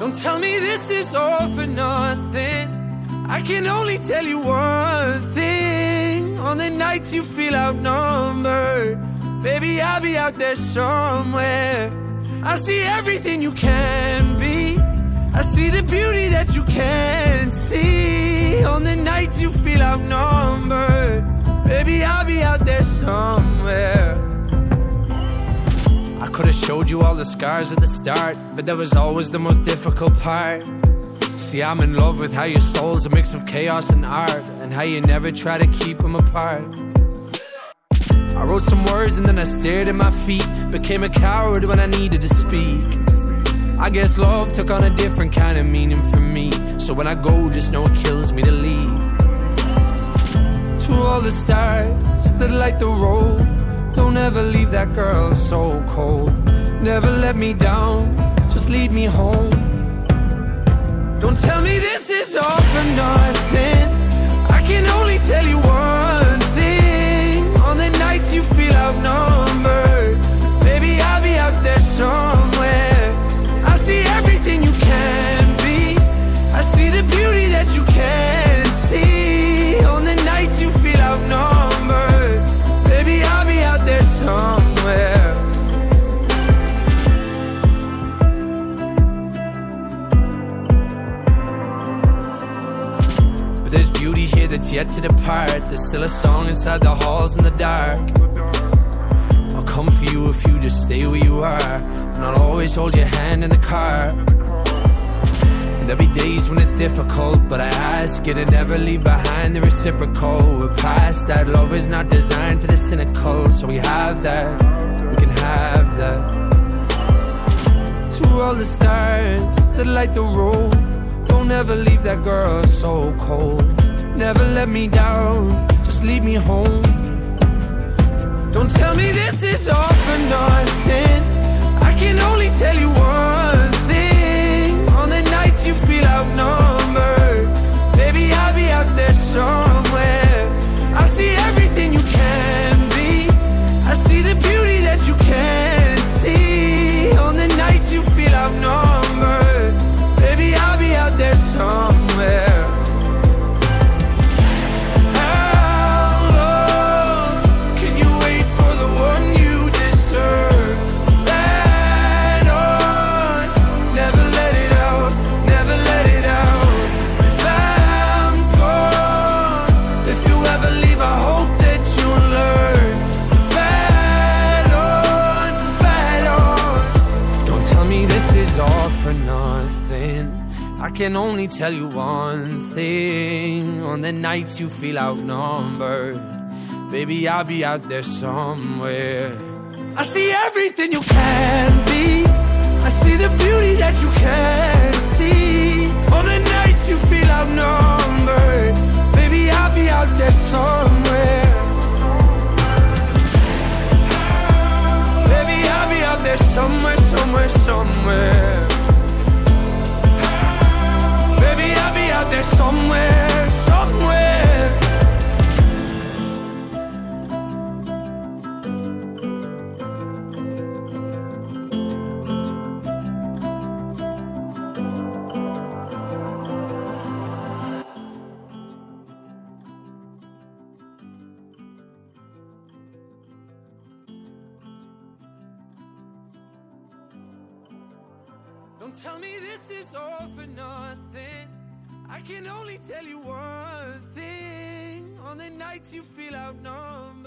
Don't tell me this is all for nothing. I can only tell you one thing. On the nights you feel outnumbered, baby, I'll be out there somewhere. I see everything you can be. I see the beauty that you can't see. On the nights you feel outnumbered, baby, I'll be out there somewhere. I could've showed you all the scars at the start, but that was always the most difficult part. See, I'm in love with how your soul's a mix of chaos and art, and how you never try to keep them apart. I wrote some words and then I stared at my feet, became a coward when I needed to speak. I guess love took on a different kind of meaning for me, so when I go, just know it kills me to leave. To all the stars that light the road, don't ever leave that girl so cold. Never let me down, just lead me home. Don't tell me this is all for nothing. I can only tell you one thing. On the nights you feel outnumbered, baby, I'll be out there somewhere. I see everything you can be. I see the beauty that you can't see. On the nights you feel outnumbered, baby, I'll be out there somewhere. But there's beauty here that's yet to depart. There's still a song inside the halls in the dark. I'll come for you if you just stay where you are, and I'll always hold your hand in the car. And there'll be days when it's difficult, but I ask you to never leave behind the reciprocal. We're past that, love is not designed for the cynical, so we have that, we can have that. To all the stars that light the road, don't ever leave that girl so cold. Never let me down, just lead me home. Don't tell me this is all for nothing. I can only tell you one thing. On the nights you feel outnumbered, baby, I'll be out there somewhere. I see everything you can be. I see the beauty that you can't see. On the nights you feel outnumbered, baby, I'll be out there somewhere. I can only tell you one thing. On the nights you feel outnumbered, baby, I'll be out there somewhere. I see everything you can be. I see the beauty that you can't see. On the nights you feel outnumbered, baby, I'll be out there somewhere. Baby, I'll be out there somewhere, somewhere, somewhere. I'll be out there somewhere, somewhere. Don't tell me this is all for nothing. I can only tell you one thing. On the nights you feel outnumbered,